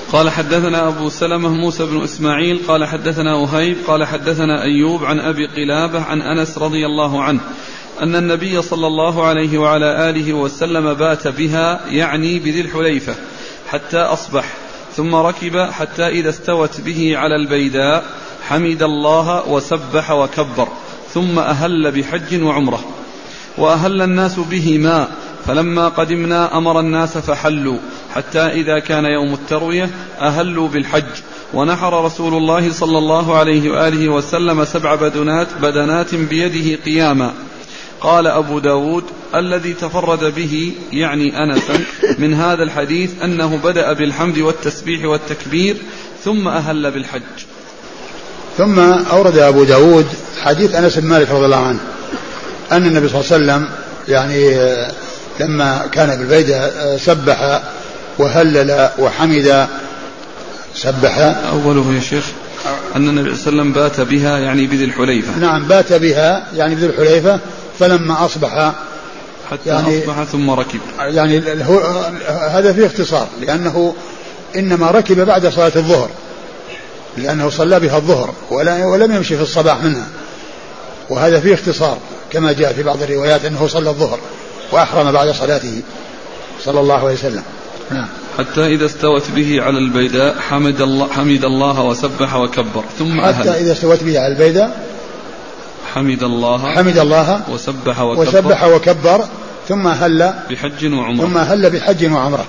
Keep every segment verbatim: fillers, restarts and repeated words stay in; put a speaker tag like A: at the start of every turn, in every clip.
A: قال حدثنا أبو سلمة موسى بن إسماعيل قال حدثنا وهيب قال حدثنا أيوب عن أبي قلابة عن أنس رضي الله عنه أن النبي صلى الله عليه وعلى آله وسلم بات بها يعني بذي الحليفة حتى أصبح ثم ركب حتى إذا استوت به على البيداء حمد الله وسبح وكبر ثم أهل بحج وعمرة وأهل الناس بهما فلما قدمنا أمر الناس فحلوا حتى إذا كان يوم التروية أهلوا بالحج ونحر رسول الله صلى الله عليه وآله وسلم سبع بدنات, بدنات بيده قياما. قال أبو داود الذي تفرد به يعني أنسا من هذا الحديث أنه بدأ بالحمد والتسبيح والتكبير ثم أهل بالحج.
B: ثم أورد أبو داود حديث أنس بن مالك رضي الله عنه أن النبي صلى الله عليه وسلم يعني لما كان بالبيدة سبح وهلل وحمد. سبح
A: أوله يا شيخ أن النبي صلى الله عليه وسلم بات بها يعني بذي الحليفة.
B: نعم بات بها يعني بذي الحليفة فلما أصبح
A: حتى يعني أصبح ثم ركب
B: يعني هذا فيه اختصار لأنه إنما ركب بعد صلاة الظهر لأنه صلى بها الظهر ولم يمشي في الصباح منها وهذا فيه اختصار كما جاء في بعض الروايات أنه صلى الظهر وأحرم بعد صلاته صلى الله عليه وسلم. نعم.
A: حتى إذا استوت به على البيداء حمد الله, حمد الله وسبح وكبر ثم أهل.
B: حتى إذا استوت به على البيداء
A: حمد الله
B: حمد الله
A: وسبح وكبر,
B: وسبح وكبر ثم هل
A: بحج وعمرة
B: ثم هل بحج وعمرة.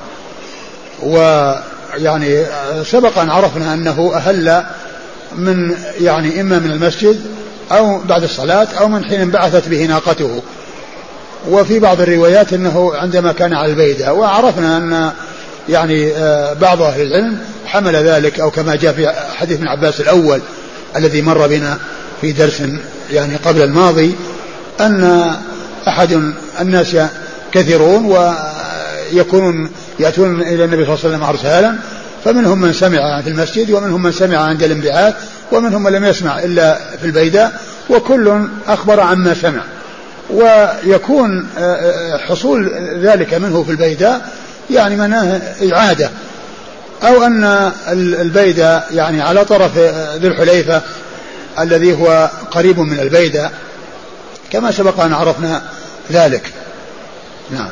B: ويعني سبق أن عرفنا أنه أهل من يعني إما من المسجد أو بعد الصلاة أو من حين انبعثت به ناقته. وفي بعض الروايات أنه عندما كان على البيداء وعرفنا أن يعني بعض أهل العلم حمل ذلك أو كما جاء في حديث ابن عباس الأول الذي مر بنا في درس يعني قبل الماضي أن أحد الناس كثيرون ويكونون يأتون إلى النبي صلى الله عليه وسلم أرسالا فمنهم من سمع في المسجد ومنهم من سمع عند الانبعاث ومنهم من لم يسمع إلا في البيداء وكل أخبر عما سمع. ويكون حصول ذلك منه في البيداء يعني معناه إعادة أو أن البيداء يعني على طرف ذي الحليفة الذي هو قريب من البيداء كما سبق أن عرفنا ذلك. نعم.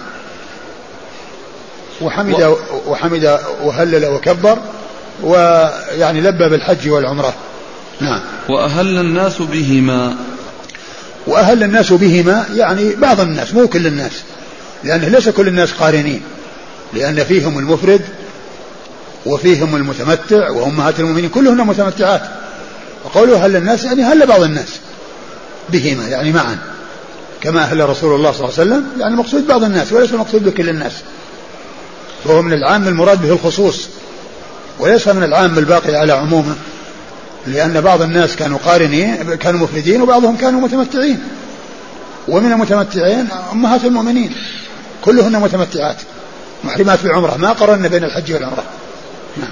B: وحمد وحمد وهلل وكبر ويعني لبى بالحج والعمرة. نعم.
A: وأهل الناس بهما
B: وأهل الناس بهما يعني بعض الناس مو كل الناس لأن ليس كل الناس قارنين لأن فيهم المفرد وفيهم المتمتع وأمهات المؤمنين كلهن متمتعات. وقولوا أهل الناس يعني هل بعض الناس بهما يعني معا كما أهل رسول الله صلى الله عليه وسلم يعني مقصود بعض الناس وليس المقصود بكل الناس. وهو من العام المراد به الخصوص وليس من العام الباقي على عمومه لأن بعض الناس كانوا قارنين كانوا مفردين وبعضهم كانوا متمتعين ومن المتمتعين أمهات المؤمنين كلهن متمتعات محرمات بالعمرة ما قرن بين الحج والعمرة. نعم.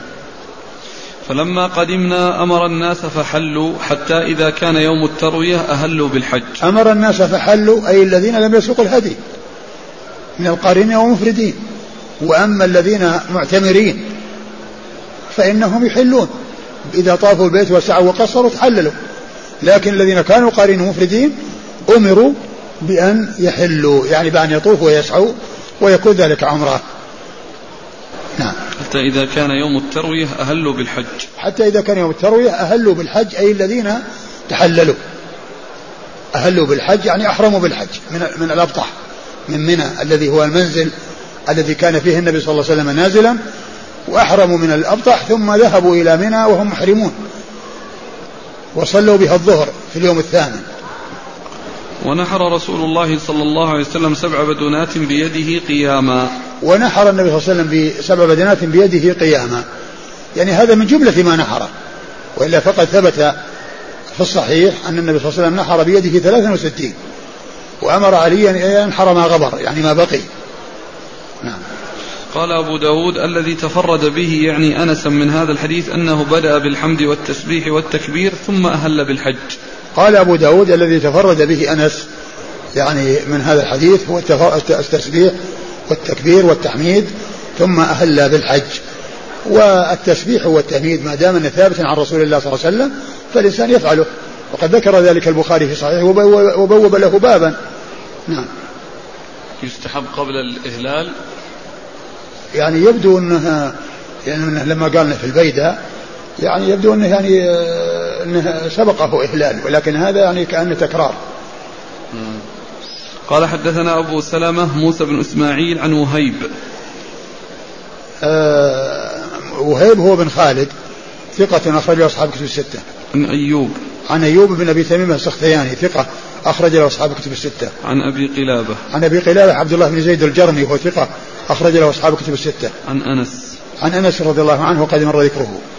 A: فلما قدمنا أمر الناس فحلوا حتى إذا كان يوم التروية أهلوا بالحج.
B: أمر الناس فحلوا أي الذين لم يسوقوا الهدي من القارنين ومفردين. وأما الذين معتمرين فإنهم يحلون إذا طافوا البيت وسعوا وقصروا تحللوا. لكن الذين كانوا قارنين ومفردين أمروا بأن يحلوا يعني بأن يطوفوا ويسعوا ويكون ذلك عمره. نعم.
A: حتى إذا كان يوم التروية أهلوا بالحج.
B: حتى إذا كان يوم التروية أهلوا بالحج أي الذين تحللوا أهلوا بالحج يعني أحرموا بالحج من من الأبطح من منى الذي هو المنزل الذي كان فيه النبي صلى الله عليه وسلم نازلا وأحرموا من الأبطح ثم ذهبوا إلى منى وهم محرمون وصلوا بها الظهر في اليوم الثامن.
A: ونحر رسول الله صلى الله عليه وسلم سبع بدنات بيده قياما.
B: ونحر النبي صلى الله عليه وسلم بسبع بدنات بيده قياما يعني هذا من جملة ما نحر وإلا فقد ثبت في الصحيح أن النبي صلى الله عليه وسلم نحر بيده ثلاثا وستين وأمر عليا أن ينحر ما غبر يعني ما بقي. نعم.
A: قال أبو داود الذي تفرد به يعني أنسا من هذا الحديث أنه بدأ بالحمد والتسبيح والتكبير ثم أهل بالحج.
B: قال أبو داود الذي تفرد به أنس يعني من هذا الحديث هو التسبيح والتكبير والتحميد ثم أهل بالحج والتسبيح والتحميد ما دام أنه ثابت عن رسول الله صلى الله عليه وسلم فالإنسان يفعله، وقد ذكر ذلك البخاري في صحيحه وبوب له بابا. نعم.
A: يستحب قبل الإهلال،
B: يعني يبدو أنه يعني لما قالنا في البيدة يعني يبدو أنه يعني أنه سبقه إهلال، ولكن هذا يعني كأنه تكرار.
A: قال حدثنا أبو سلمة موسى بن إسماعيل عن وهيب.
B: أه وهيب هو بن خالد ثقة أخرج له أصحاب كتب الستة.
A: عن أيوب
B: عن أيوب بن أبي تميم السختياني ثقة أخرج له أصحاب كتب الستة.
A: عن أبي قلابة.
B: عن أبي قلابة عبد الله بن زيد الجرمي وهو ثقة أخرج له أصحاب كتب الستة.
A: عن أنس.
B: عن أنس رضي الله عنه وقد مر ذكره.